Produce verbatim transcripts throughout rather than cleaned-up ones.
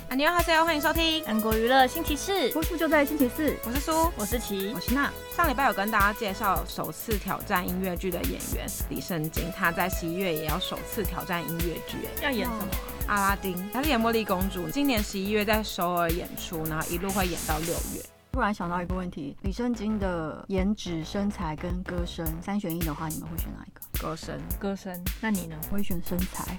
안녕하세요，欢迎收听韩国娱乐星期四， 播出就在星期四。 我是苏， 我是琪， 我是娜。 上礼拜有跟大家介绍首次挑战音乐剧的演员李圣经，他在十一月也要首次挑战音乐剧， 要演什么？ 阿拉丁，他是演茉莉公主，今年十一月在首尔演出，然后一路会演到六月。 突然想到一个问题，李圣经的颜值、身材跟歌声三选一的话，你们会选哪一个？ 歌声， 歌声。那你呢？ 我会选身材。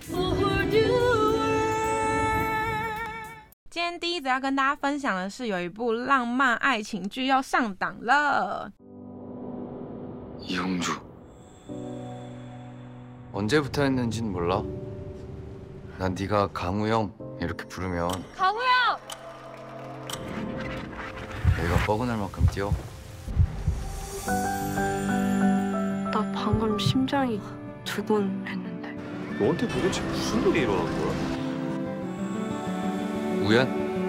今天第一则要跟大家分享的是，有一部浪漫爱情剧要上档了。 이홍주 언제부터 했는진 몰라. 난 네가 강우 형 이렇게 부르면 강우 형! 내가 뻐근할 만큼 뛰어. 나 방금 심장이 두근했는데. 너한테 도대체 무슨 일이 일어난 거야? 우연?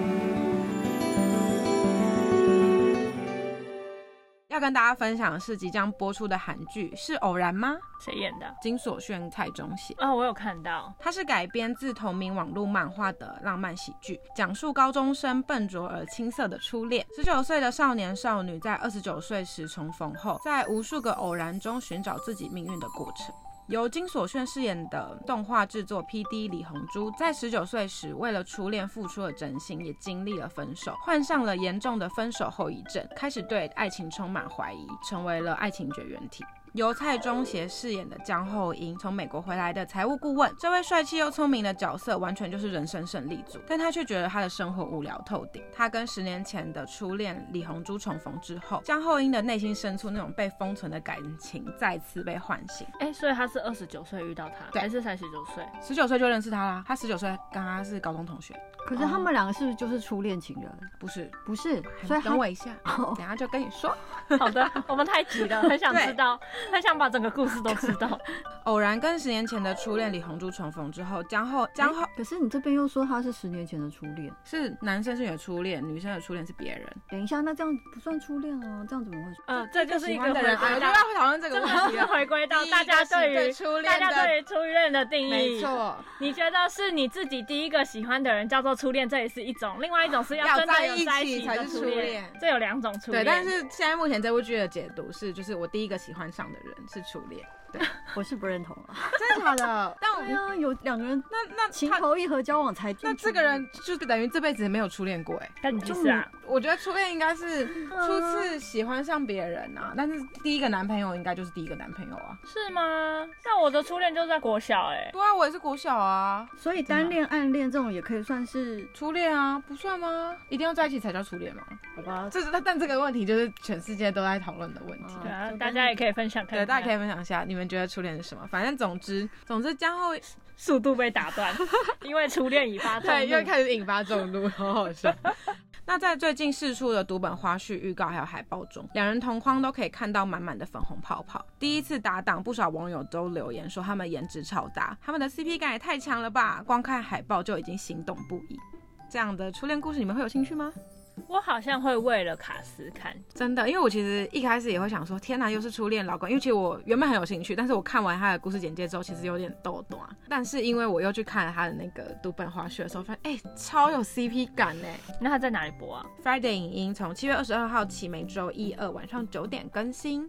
要跟大家分享的是即将播出的韩剧是偶然吗？ 谁演的？ 金所炫、蔡中协。 哦，我有看到。 它是改编自同名网络漫画的浪漫喜剧，讲述高中生笨拙而青涩的初恋。十九岁的少年少女在二十九岁时重逢后，在无数个偶然中寻找自己命运的过程。由金所炫饰演的动画制作 P D 李红珠，在十九岁时为了初恋付出了真心，也经历了分手，患上了严重的分手后遗症，开始对爱情充满怀疑，成为了爱情绝缘体。由蔡中协饰演的江厚英，从美国回来的财务顾问，这位帅气又聪明的角色完全就是人生胜利组，但他却觉得他的生活无聊透顶。他跟十年前的初恋李红珠重逢之后，江厚英的内心深处那种被封存的感情再次被唤醒。 哎，所以他是二十九岁遇到他，还是才十九岁？ 十九岁就认识他啦，他十九岁跟他是高中同学。 可是他们两个是不是就是初恋情人？ 不是， 不是，所以等我一下，等一下就跟你说。 好的，我们太急了，很想知道，很想把整个故事都知道。 偶然跟十年前的初恋李红珠重逢之后，江后江后， 可是你这边又说他是十年前的初恋， 是男生是你的初恋，女生的初恋是别人。 等一下，那这样不算初恋啊？这样怎么会？ 嗯，这就是一个回归到，我就要讨论这个问题了。 回归到大家对于初恋， 大家对于初恋的定义。 没错， 你觉得是你自己第一个喜欢的人叫做初恋，这也是一种；另外一种是要真的有在一起的初恋，这有两种初恋。 对，但是现在目前这部剧的解读是，就是我第一个喜欢上的人是初恋。对， 我是不认同啊， 真的假的？但我对啊，有两个人那那情投意合交往才进， 那这个人就等于这辈子没有初恋过哎。 但你就是啊， 我觉得初恋应该是初次喜欢上别人啊，但是第一个男朋友应该就是第一个男朋友啊。 是吗？那我的初恋就在国小哎。 对啊，我也是国小啊。 所以单恋、暗恋这种也可以算是初恋啊？不算吗？一定要在一起才叫初恋吗？ 好吧， 这是但这个问题就是全世界都在讨论的问题。 对啊，大家也可以分享看看。 对，大家可以分享一下，你们觉得初恋是什么？反正总之，总之江后速度被打断，因为初恋引发众怒， 对，又开始引发众怒，好好笑。那在最近释出的读本花絮、预告还有海报中，两人同框都可以看到满满的粉红泡泡。第一次搭档，不少网友都留言说他们颜值超搭，他们的 C P 感也太强了吧！光看海报就已经心动不已。这样的初恋故事，你们会有兴趣吗？ 我好像会为了卡斯看， 真的，因为我其实一开始也会想说，天哪，又是初恋老公，因为其实我原本很有兴趣，但是我看完他的故事简介之后，其实有点抖抖啊。但是因为我又去看了他的那个读本花絮的时候，发现哎、欸，超有 C P 感哎。 那他在哪里播啊 ？Friday 影音从七月二十二号起，每周一、二晚上九点更新。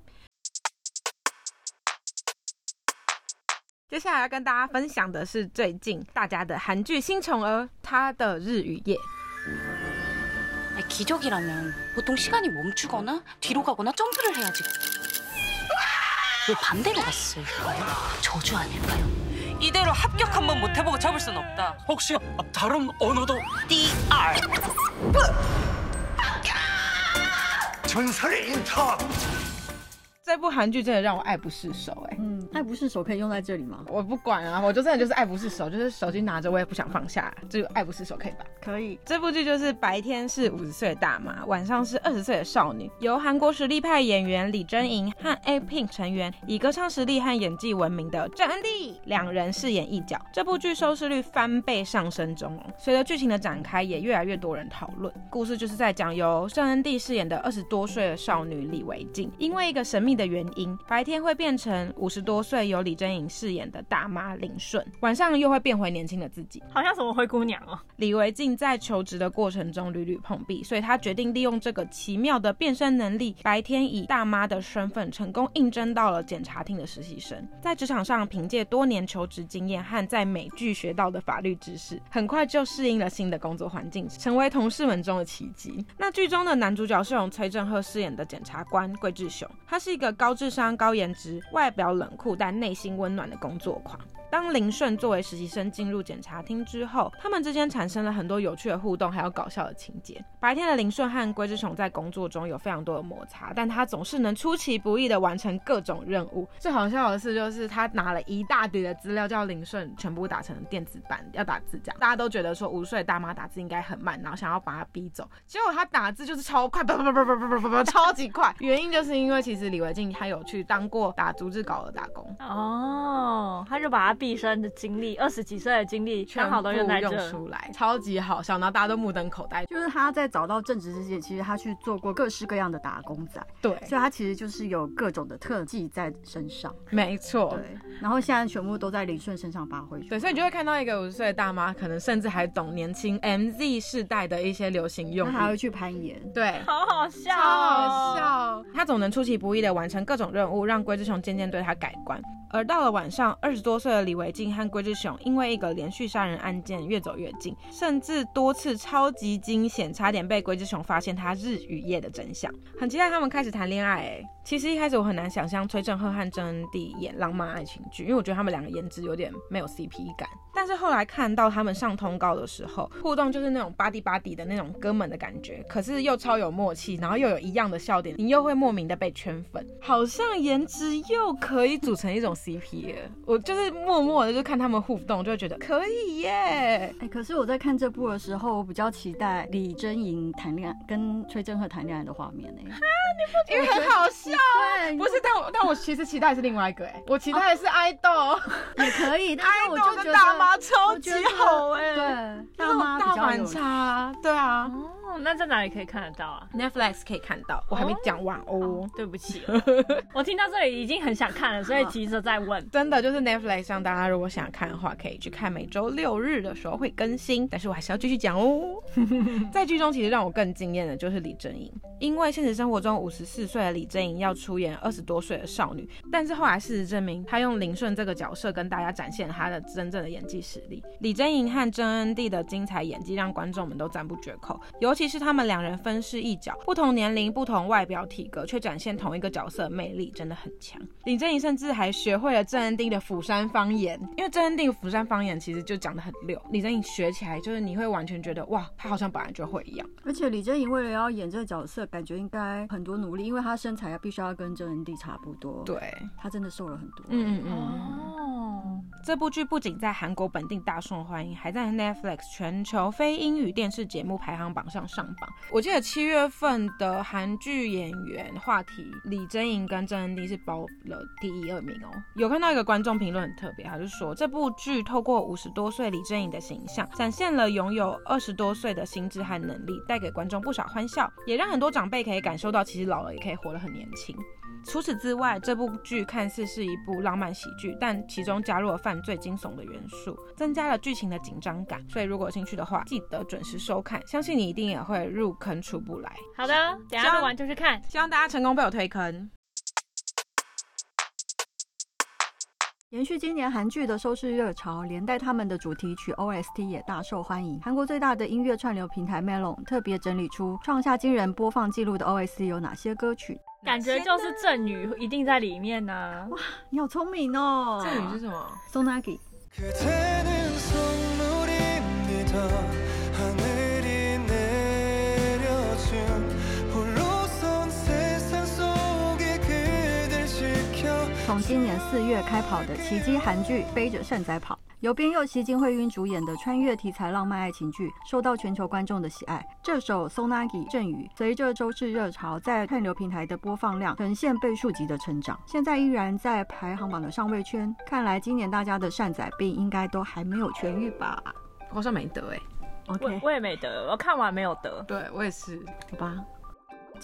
接下来要跟大家分享的是最近大家的韩剧新宠儿，他的日与夜。 기적이라면 보통 시간이 멈추거나 뒤로 가거나 점프를 해야지. 왜 반대로 갔을까요? 저주 아닐까요? 이대로 합격 한번 못 해보고 접을 순 없다. 혹시 다른 언어도? 디 알. 전설의 인턴. 这部韩剧真的让我爱不释手哎、欸， 嗯，爱不释手可以用在这里吗？ 我不管啊，我就真的就是爱不释手，就是手机拿着我也不想放下，这个爱不释手可以吧？ 可以。 这部剧就是白天是五十岁的大妈，晚上是二十岁的少女，由韩国实力派演员李珍莹和 A Pink 成员，以歌唱实力和演技闻名的郑恩地两人饰演一角。这部剧收视率翻倍上升中哦，随着剧情的展开，也越来越多人讨论。故事就是在讲由郑恩地饰演的二十多岁的少女李维静，因为一个神秘议的原因，白天会变成五十多岁由李贞颖饰演的大妈林顺，晚上又会变回年轻的自己， 好像什么灰姑娘哦。 李维静在求职的过程中屡屡碰壁，所以他决定利用这个奇妙的变身能力，白天以大妈的身份成功应征到了检察厅的实习生。在职场上凭借多年求职经验和在美剧学到的法律知识，很快就适应了新的工作环境，成为同事们中的奇迹。那剧中的男主角是由崔振赫饰演的检察官桂志雄，他是一个高智商、高颜值、外表冷酷但内心温暖的工作狂。当林顺作为实习生进入检察厅之后，他们之间产生了很多有趣的互动，还有搞笑的情节。白天的林顺和桂志雄在工作中有非常多的摩擦，但他总是能出其不意的完成各种任务。最好笑的是，就是他拿了一大叠的资料，叫林顺全部打成电子版，要打字这样。大家都觉得说五十岁的大妈打字应该很慢，然后想要把他逼走，结果他打字就是超快，不不不不不不不，超级快。原因就是因为其实李维静他有去当过打逐字稿的打工哦，他就把他毕生的经历，二十几岁的经历，刚好都用在这用出来，超级好笑，然后大家都目瞪口呆。 就是他在找到正职之前，其实他去做过各式各样的打工仔， 对， 所以他其实就是有各种的特技在身上， 没错， 对。然后现在全部都在林顺身上发挥， 对，所以你就会看到一个五十岁的大妈，可能甚至还懂年轻 M Z 世代的一些流行用语， 他还会去攀岩， 对， 好好笑、哦， 超好笑。他总能出其不意的完成各种任务，让桂志雄渐渐对他改观。而到了晚上，二十多岁的李维静和桂志雄因为一个连续杀人案件越走越近，甚至多次超级惊险，差点被桂志雄发现他日与夜的真相。很期待他们开始谈恋爱欸。其实一开始我很难想象崔振赫和郑恩地演浪漫爱情剧，因为我觉得他们两个颜值有点没有 C P 感。但是后来看到他们上通告的时候，互动就是那种 buddy buddy 的那种哥们的感觉，可是又超有默契，然后又有一样的笑点，你又会莫名的被圈粉，好像颜值又可以组成一种 C P 了。我就是默默的就看他们互动，就会觉得可以耶。 哎、欸，可是我在看这部的时候，我比较期待李贞颖谈恋爱跟崔振赫谈恋爱的画面呢、欸。 啊，你不因为很好笑。不是，但我但我其实期待的是另外一个哎、欸，我期待的是爱豆、哦、 也可以，但是我就觉得大妈超级好哎、欸， 对，大妈大反差，对啊。 哦，那在哪里可以看得到啊 ？Netflix 可以看到，我还没讲完哦。哦对不起，我听到这里已经很想看了，所以急着在问。 真的就是 Netflix 上，大家如果想看的话，可以去看，每周六日的时候会更新。但是我还是要继续讲哦。在剧中，其实让我更惊艳的就是李贞颖，因为现实生活中五十四岁的李贞颖要出演二十多岁的少女，但是后来事实证明，她用林顺这个角色跟大家展现她的真正的演技实力。李贞颖和郑恩地的精彩演技让观众们都赞不绝口，尤其是他们两人分饰一角，不同年龄、不同外表体格，却展现同一个角色的魅力，真的很强。李贞颖甚至还学会了郑恩地的釜山方言，因为郑恩地的釜山方言其实就讲得很溜，李贞颖学起来就是你会完全觉得哇，她好像本来就会一样。 而且李贞颖为了要演这个角色，感觉应该很多努力，因为她身材必须要跟郑恩地差不多。 对， 她真的瘦了很多。 嗯嗯嗯。哦，这部剧不仅在韩国本地大受欢迎，还在 Netflix 全球非英语电视节目排行榜上上榜。我记得七月份的韩剧演员话题，李贞颖跟郑恩地是包了第一二名哦。有看到一个观众评论很特别，他就说这部剧透过五十多岁李贞颖的形象，展现了拥有二十多岁的心智和能力，带给观众不少欢笑，也让很多长辈可以感受到，其实老了也可以活得很年轻。除此之外，这部剧看似是一部浪漫喜剧，但其中加入了犯罪惊悚的元素，增加了剧情的紧张感。所以如果有兴趣的话，记得准时收看，相信你一定也会入坑出不来。 好的，等一下录完就去看， 希望大家成功被我推坑。 延续今年韩剧的收视热潮，连带他们的主题曲 O S T 也大受欢迎。韩国最大的音乐串流平台 Melon 特别整理出创下惊人播放纪录的 O S T 有哪些歌曲， 感觉就是郑宇一定在里面呢、啊。 哇，你好聪明哦！ 郑宇是什么 ？Sonagi。从今年四月开跑的奇迹韩剧《背着善仔跑》，由边佑熙、金惠彬主演的穿越题材浪漫爱情剧，受到全球观众的喜爱。这首 Sonagi 郑宇随着周视热潮，在串流平台的播放量呈现倍数级的成长，现在依然在排行榜的上位圈。看来今年大家的善仔病应该都还没有痊愈吧？ 我好像没得哎、 欸、，OK， 我, 我也没得，我看完没有得。 对我也是， 好吧。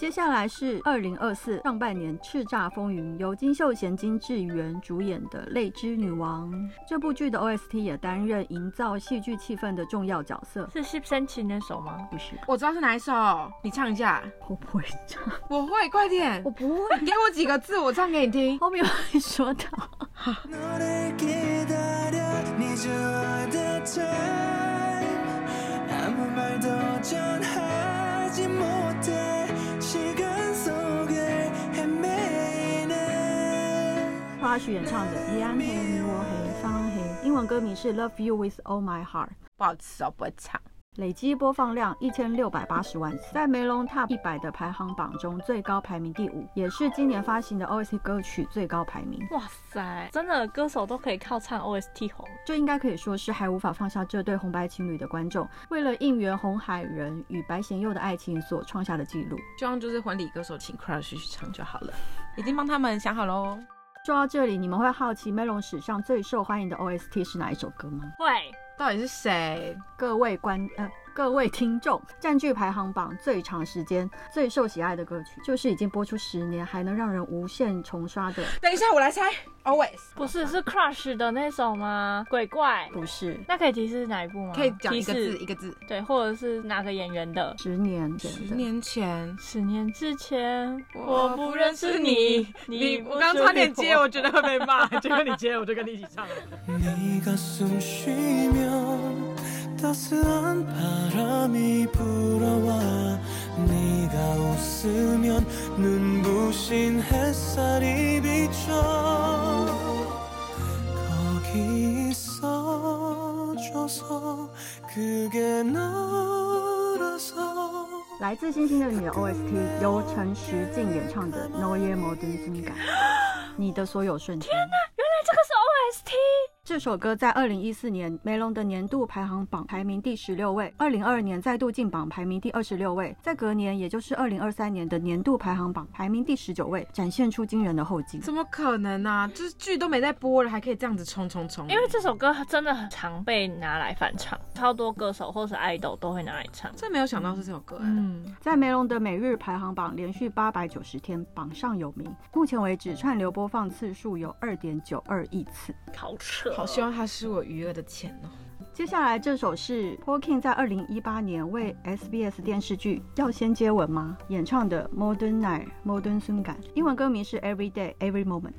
接下来是二零二四上半年叱咤风云，由金秀贤、金智媛主演的《泪之女王》。这部剧的 O S T 也担任营造戏剧气氛的重要角色。 是十三期那首吗？ 不是， 我知道是哪一首，你唱一下。 我不会唱， 我会，快点。 我不会， 你给我几个字，我唱给你听。 后面会说到。Crush 演唱的《一暗黑你我黑方黑》，英文歌名是 Love You With All My Heart。 不好吃哦，不会唱。 累积播放量一千六百八十万次，在梅隆 Top 一百的排行榜中最高排名第五，也是今年发行的 O S T 歌曲最高排名。 哇塞，真的歌手都可以靠唱 O S T 红， 这应该可以说是还无法放下这对红白情侣的观众，为了应援红海人与白贤佑的爱情所创下的纪录。 希望就是婚礼歌手请 Crush 去唱就好了，已经帮他们想好喽。 说到这里，你们会好奇梅隆史上最受欢迎的 O S T 是哪一首歌吗？ 会， 到底是谁？ 各位观呃。各位听众，占据排行榜最长时间、最受喜爱的歌曲，就是已经播出十年还能让人无限重刷的。 等一下，我来猜 ，Always 不是是 Crush 的那首吗？鬼怪不是， 那可以提示哪一部吗？ 可以讲一个字，一个字， 对，或者是哪个演员的？ 十年前， 十年前， 十年之前，我不认识你， 你我刚差点接，我觉得会被骂，结果你接，我就跟你一起唱了。 따스한 바람이 불어와 네가 웃으면 눈부신 햇살이 비춰 거기 있어줘서 그게 너라서 来自星星的你的 O S T 由陈时静演唱的 너의 모든 순간 你的所有瞬间。 天哪，原来这个是 O S T。 这首歌在二零一四年梅隆的年度排行榜排名第十六位，二零二二年再度进榜排名第二十六位，在隔年也就是二零二三年的年度排行榜排名第十九位，展现出惊人的后劲。 怎么可能啊？就是剧都没在播了，还可以这样子冲冲冲！ 因为这首歌真的很常被拿来翻唱，超多歌手或是爱豆都会拿来唱。 真没有想到是这首歌哎、欸。 嗯，在梅隆的每日排行榜连续八百九十天榜上有名，目前为止串流播放次数有二点九二亿次， 好扯。 好希望它是我余额的钱哦。 接下来这首是 Porkin 在二零一八年为 S B S 電視劇《要先接吻嗎》演唱的 Modern Night Modern 순간， 英文歌名是 Every Day Every Moment。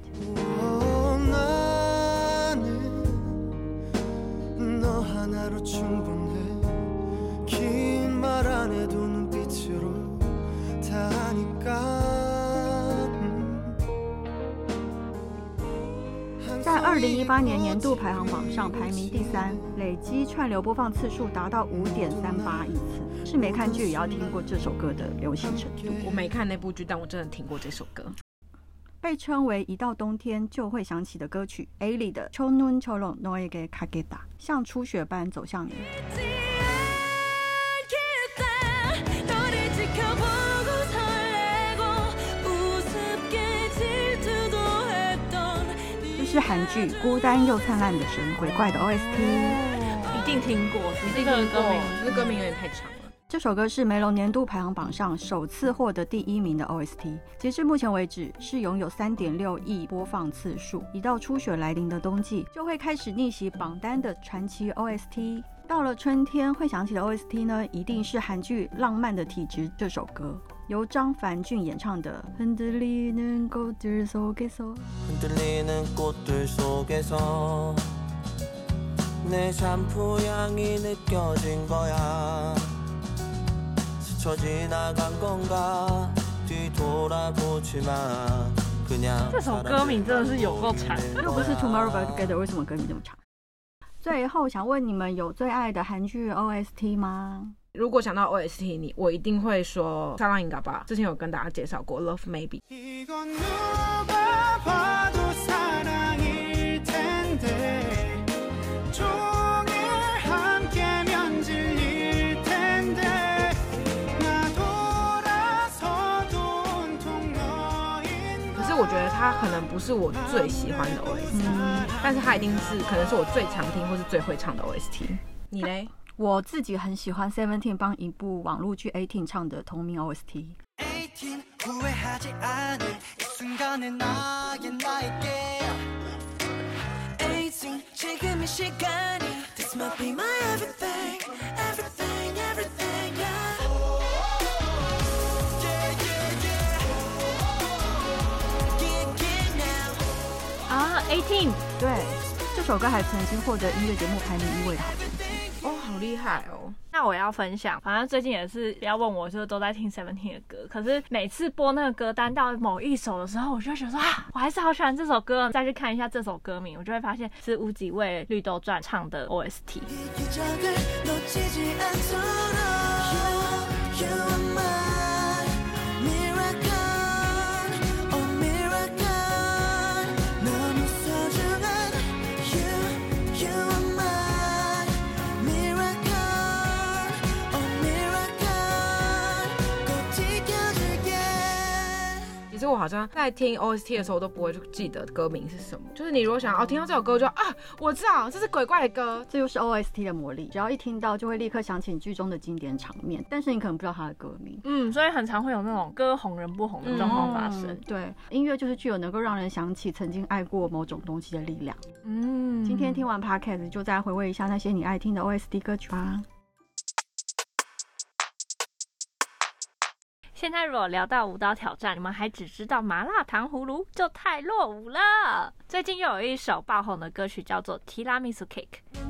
너 하나로 충분해 긴 말 안 해도 눈빛으로 다 하니까 在二零一八年年度排行榜上排名第三，累积串流播放次数达到五点三八亿次，是没看剧也要听过这首歌的流行程度。 我没看那部剧，但我真的听过这首歌。 被称为一到冬天就会响起的歌曲 A 里的첫눈처럼 너에게 가겠다， 像初雪般走向你。是韩剧《孤单又灿烂的神》鬼怪的 O S T， 一定听过， 一定听过，只是歌名有点太长了。 这首歌是梅隆年度排行榜上首次获得第一名的 O S T， 截至目前为止是拥有 三点六亿播放次数。一到初雪来临的冬季，就会开始逆袭榜单的传奇 O S T。到了春天会想起的 O S T 呢，一定是韩剧《浪漫的体质》这首歌。由张凡俊演唱的흔들리는 꽃들 속에서 흔들리는 꽃들 속에서 내 샴푸 향이 느껴진 거야 스쳐 지나간 건가 뒤돌아보지 마 그냥 这首歌名真的是有够长， 又不是 Tomorrow But Together， 为什么歌名这么长？最后想问你们有最爱的韩剧 O S T 吗？ 如果想到 O S T， 你我一定会说《사랑인가 봐》，之前有跟大家介绍过《Love Maybe》。可是我觉得它可能不是我最喜欢的 O S T，、嗯、但是它一定是可能是我最常听或是最会唱的 O S T。你嘞？ 我自己很喜欢 Seventeen 帮一部网络剧 eighteen 唱的同名 O S T。 eighteen 후회하지 않을 이 순간의 나의 나에게 eighteen 지금 이 시간이 This might be my everything Everything everything yeah Yeah yeah yeah Yeah yeah now 啊 eighteen 对，这首歌还曾经获得音乐节目排名一位的好成绩。 哦，好厉害哦！ 那我要分享，反正最近也是不要问我，就是都在听 Seventeen 的歌。可是每次播那个歌单到某一首的时候，我就会觉得说啊，我还是好喜欢这首歌。再去看一下这首歌名，我就会发现是乌吉为绿豆传唱的 O S T。 其实我好像在听 O S T 的时候都不会记得歌名是什么，就是你如果想要、哦、听到这首歌就啊，我知道这是鬼怪的歌， 这就是 O S T 的魔力，只要一听到就会立刻想起剧中的经典场面，但是你可能不知道它的歌名。 嗯，所以很常会有那种歌红人不红的状况发生、嗯。 对，音乐就是具有能够让人想起曾经爱过某种东西的力量。 嗯， 今天听完 Podcast 就再回味一下那些你爱听的 O S T 歌曲吧。 现在如果聊到舞蹈挑战，你们还只知道麻辣糖葫芦，就太落伍了。最近又有一首爆红的歌曲叫做《提拉米苏 Cake》。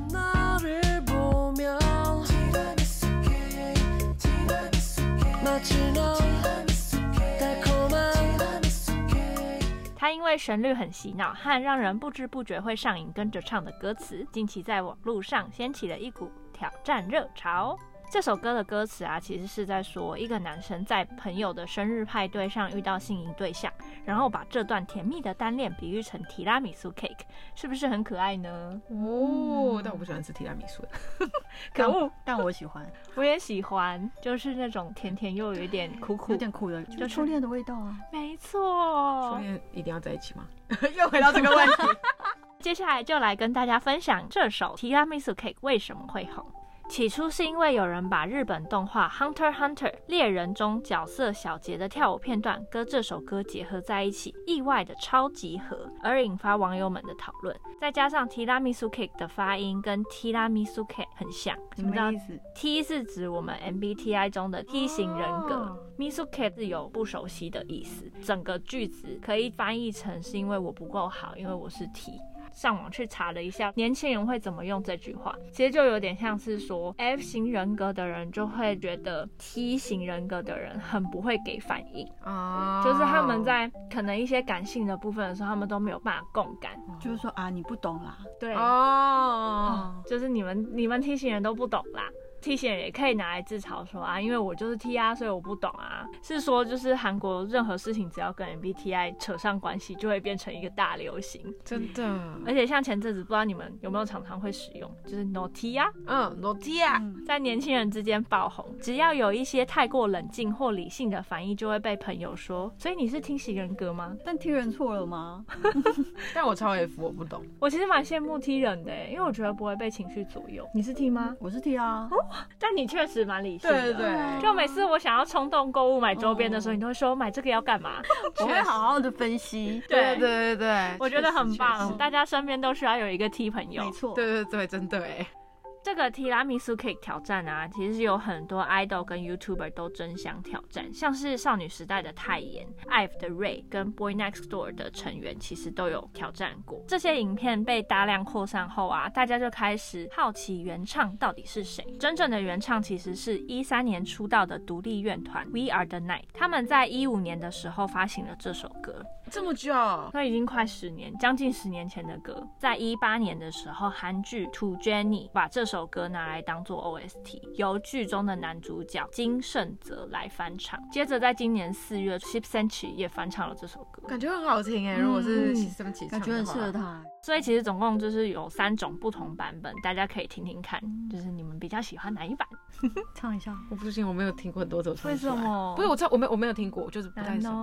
它因为旋律很洗脑和让人不知不觉会上瘾跟着唱的歌词，近期在网络上掀起了一股挑战热潮。这首歌的歌词啊，其实是在说一个男生在朋友的生日派对上遇到心仪对象，然后把这段甜蜜的单恋比喻成提拉米苏 cake， 是不是很可爱呢？ 哦，但我不喜欢吃提拉米苏。 可恶， 但我喜欢， 我也喜欢，就是那种甜甜又有一点苦苦， 有点苦的，就是初恋的味道啊。 没错， 初恋一定要在一起吗？又回到这个问题。 接下来就来跟大家分享这首提拉米苏 cake 为什么会红。起初是因为有人把日本动画《Hunter x Hunter》猎人中角色小杰的跳舞片段跟这首歌结合在一起，意外的超级合，而引发网友们的讨论。再加上提拉米苏 cake 的发音跟提拉米苏 cake 很像， 什么意思 ？T 是指我们 M B T I 中的 T 型人格，米苏 cake 是有不熟悉的意思。整个句子可以翻译成是因为我不够好，因为我是 T。上网去查了一下年轻人会怎么用这句话，其实就有点像是说 F 型人格的人就会觉得 T 型人格的人很不会给反应、oh. 就是他们在可能一些感性的部分的时候他们都没有办法共感， 就是说啊你不懂啦， 对哦、 oh. 就是你们你们 T 型人都不懂啦。T 型人也可以拿来自嘲说啊，因为我就是 T 啊，所以我不懂啊。是说就是韩国任何事情只要跟 M B T I 扯上关系，就会变成一个大流行， 真的。 而且像前阵子不知道你们有没有常常会使用，就是 No T 啊， 嗯 No T 啊、 嗯，在年轻人之间爆红。只要有一些太过冷静或理性的反应，就会被朋友说，所以你是 T 型人格吗？ 但 T 人错了吗？ 但我超 F， 我不懂。 我其实蛮羡慕 T 人的，因为我觉得不会被情绪左右。你是 T 吗？ 我是 T 啊。 哦，但你确实蛮理性的。 对对对， 就每次我想要冲动购物买周边的时候、哦，你都会说买这个要干嘛？ 我会好好的分析。 对对对对， 我觉得很棒。大家身边都需要有一个 T 朋友。 没错。 对对对，真的哎。 这个提拉米苏 cake 挑战啊，其实是有很多 idol 跟 YouTuber 都争相挑战，像是少女时代的泰妍、I V E 的 Ray 跟 Boy Next Door 的成员，其实都有挑战过。这些影片被大量扩散后啊，大家就开始好奇原唱到底是谁。真正的原唱其实是一三年出道的独立乐团 We Are the Night， 他们在一五年的时候发行了这首歌。 这么久， 那已经快十年，将近十年前的歌。在一八年的时候，韩剧《To Jennie》把这首歌拿来当做 O S T， 由剧中的男主角金圣哲来翻唱。接着在今年四月 ，Ship Senchi 也翻唱了这首歌， 感觉很好听哎、嗯。如果是 Ship Senchi 唱的话， 感觉很适合他。 所以其实总共就是有三种不同版本，大家可以听听看，就是你们比较喜欢哪一版？ 唱一下。 我不行，我没有听过很多首。 为什么？ 不是我唱，我没有我没有听过，就是不太熟。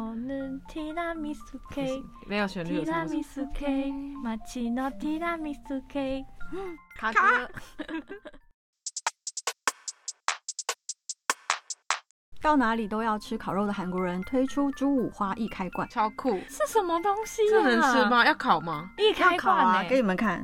没有旋律有什么？ 卡歌。 到哪里都要吃烤肉的韩国人推出猪五花易开罐， 超酷， 是什么东西啊？ 这能吃吗？要烤吗？ 易开烤罐啊，给你们看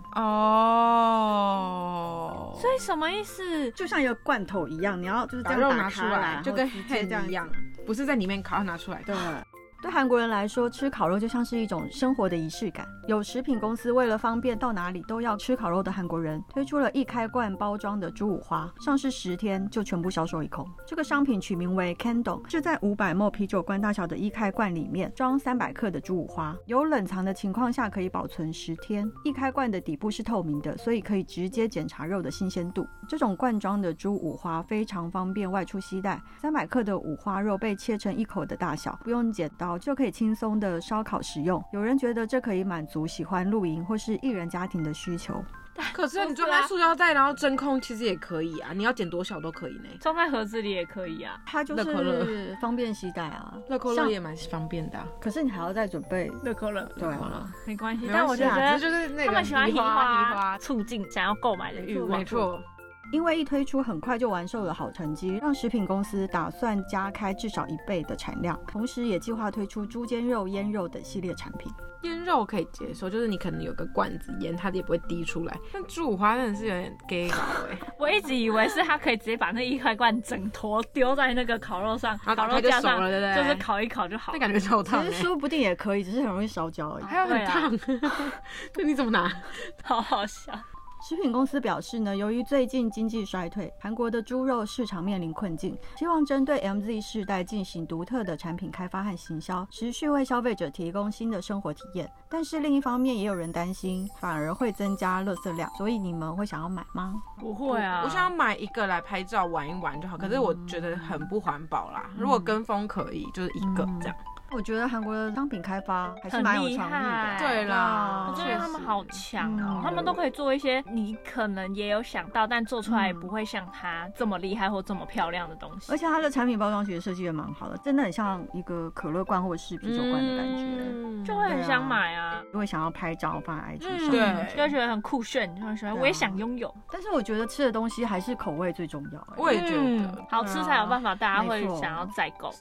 哦。 所以什么意思？ 就像一个罐头一样，你要就是这样打把肉拿出开来，就跟直接这 ham 一样，不是在里面烤，要拿出来。 对。对韩国人来说，吃烤肉就像是一种生活的仪式感。有食品公司为了方便到哪里都要吃烤肉的韩国人，推出了易开罐包装的猪五花，上市十天就全部销售一空。这个商品取名为 Candle， 是在五百 毫升啤酒罐大小的易开罐里面装三百克的猪五花，有冷藏的情况下可以保存十天。易开罐的底部是透明的，所以可以直接检查肉的新鲜度。这种罐装的猪五花非常方便外出携带，三百克的五花肉被切成一口的大小，不用剪刀就可以轻松的烧烤食用。有人觉得这可以满足喜欢露营或是一人家庭的需求。 可是你装在塑胶袋，然后真空其实也可以啊，你要剪多小都可以呢。 装在盒子里也可以啊， 它就是方便携带啊。 乐扣乐也蛮方便的、啊， 可是你还要再准备乐扣乐。 对啊， 没关系。 没关系啊， 但我觉得就是那个他们喜欢移花，移花促进想要购买的欲望。 没错。 因为一推出很快就完售的好成绩，让食品公司打算加开至少一倍的产量，同时也计划推出猪肩肉、腌肉等系列产品。 腌肉可以接受，就是你可能有个罐子腌，它也不会滴出来。但猪五花真的是有点 gay 搞哎！ 我一直以为是它可以直接把那一开罐整坨丢在那个烤肉上， 然后烤肉架上， 就熟了，对不对？ 就是烤一烤就好。 那感觉超烫、欸， 其实说不定也可以，只是很容易烧焦而已。 还有很烫，那、啊、你怎么拿？ 好好笑。 食品公司表示呢，由于最近经济衰退，韩国的猪肉市场面临困境，希望针对 M Z 世代进行独特的产品开发和行销，持续为消费者提供新的生活体验。但是另一方面，也有人担心，反而会增加垃圾量，所以你们会想要买吗？ 不会啊， 我想要买一个来拍照玩一玩就好，可是我觉得很不环保啦。嗯、如果跟风可以，就是一个这样。 我觉得韩国的商品开发还是蛮有创意的。 对啦， 我觉得他们好强哦、嗯，他们都可以做一些你可能也有想到，但做出来也不会像他这么厉害或这么漂亮的东西。 而且它的产品包装其实设计也蛮好的，真的很像一个可乐罐或者是啤酒罐的感觉， 嗯、就会很想买啊， 就会想要拍照放在 I G 上， 嗯、对，就会觉得很酷炫，就很喜欢，我也想拥有。 但是我觉得吃的东西还是口味最重要、欸， 我也觉得、 嗯、好吃才有办法，大家会想要再购。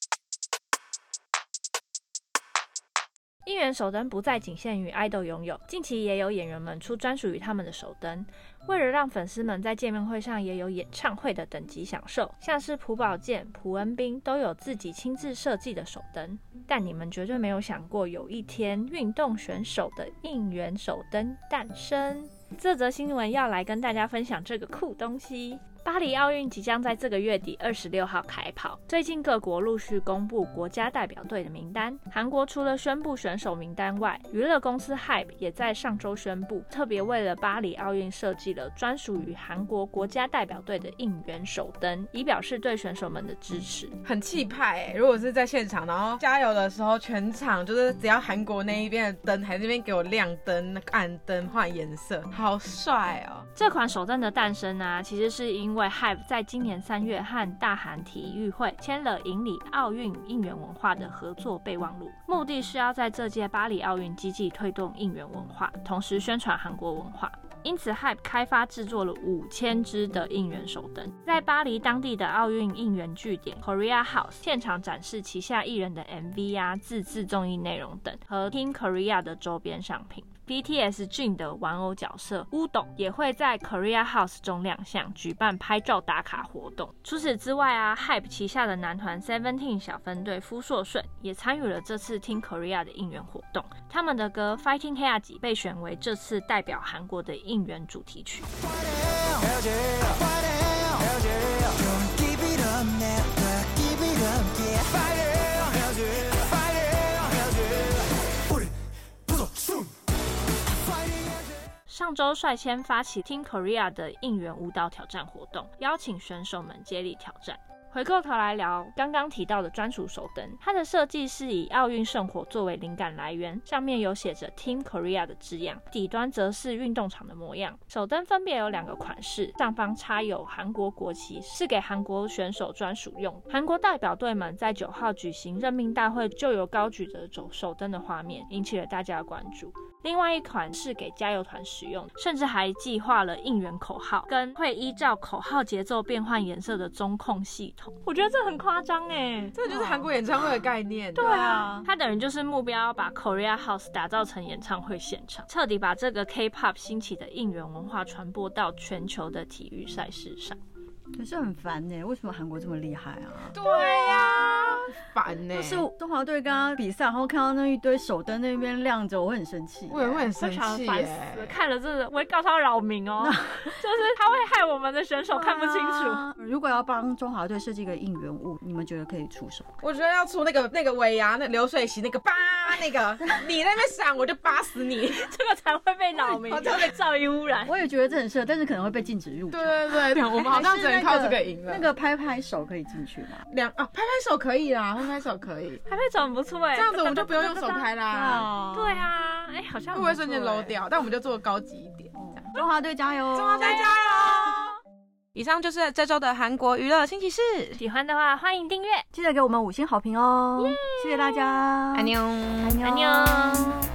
应援手灯不再仅限于爱豆拥有，近期也有演员们出专属于他们的手灯。为了让粉丝们在见面会上也有演唱会的等级享受，像是朴宝剑、朴恩斌都有自己亲自设计的手灯。但你们绝对没有想过，有一天运动选手的应援手灯诞生。这则新闻要来跟大家分享这个酷东西。巴黎奥运即将在这个月底二十六号开跑，最近各国陆续公布国家代表队的名单。韩国除了宣布选手名单外，娱乐公司 Hype 也在上周宣布，特别为了巴黎奥运设计了专属于韩国国家代表队的应援手灯，以表示对选手们的支持。 很气派欸，如果是在现场，然后加油的时候，全场就是只要韩国那一边的灯，还这边给我亮灯、暗灯换颜色，好帅哦！ 这款手灯的诞生啊，其实是因为 Hype 在今年三月和大韩体育会签了引领奥运应援文化的合作备忘录，目的是要在这届巴黎奥运积极推动应援文化，同时宣传韩国文化。因此 Hype 开发制作了五千支的应援手灯，在巴黎当地的奥运应援据点 Korea House 现场展示旗下艺人的 M V 啊、自制综艺内容等，和 Team Korea 的周边商品。B T S Jin 的玩偶角色乌董也会在 Korea House 中亮相，举办拍照打卡活动。除此之外啊 ，Hype 旗下的男团 Seventeen 小分队夫硕顺也参与了这次 Team Korea 的应援活动，他们的歌 Fighting Heaji 被选为这次代表韩国的应援主题曲。上周率先发起 Team Korea 的应援舞蹈挑战活动，邀请选手们接力挑战。回过头来聊刚刚提到的专属手灯，它的设计是以奥运圣火作为灵感来源，上面有写着 Team Korea 的字样，底端则是运动场的模样。手灯分别有两个款式，上方插有韩国国旗，是给韩国选手专属用。韩国代表队们在九号举行任命大会就有高举着手灯的画面，引起了大家的关注。 另外一款是给加油团使用，甚至还计划了应援口号跟会依照口号节奏变换颜色的中控系统。我觉得这很夸张哎， 这就是韩国演唱会的概念。 对啊，它等于就是目标把 Korea House 打造成演唱会现场，彻底把这个 K-pop 兴起的应援文化传播到全球的体育赛事上。 可是很烦呢，为什么韩国这么厉害啊？ 对呀、啊，烦呢。 就是中华队刚刚比赛，然后看到那一堆手灯那边亮着，我会很生气。 我也会很生气， 烦死了！看了真的，我会告他扰民哦，就是他会害我们的选手看不清楚。 啊、如果要帮中华队设计一个应援物，你们觉得可以出什么？ 我觉得要出那个那个尾牙那流水席那个叭那个，你那边闪我就叭死你， 这个才会被扰民，才会被噪音污染。 我也觉得这很适合，但是可能会被禁止入场。 对对对，我们好像只能靠这个赢了。 那个拍拍手可以进去吗？ 两啊，拍拍手可以啦，拍拍手可以， 拍拍手很不错哎， 这样子我们就不用用手拍啦。 对啊，哎，好像会不会瞬间 low 掉？但我们就做高级一点。 中华队加油！ 中华队加油！以上就是这周的韩国娱乐新奇事， 喜欢的话欢迎订阅， 记得给我们五星好评哦！谢谢大家， 安妞， 安妞， 安妞。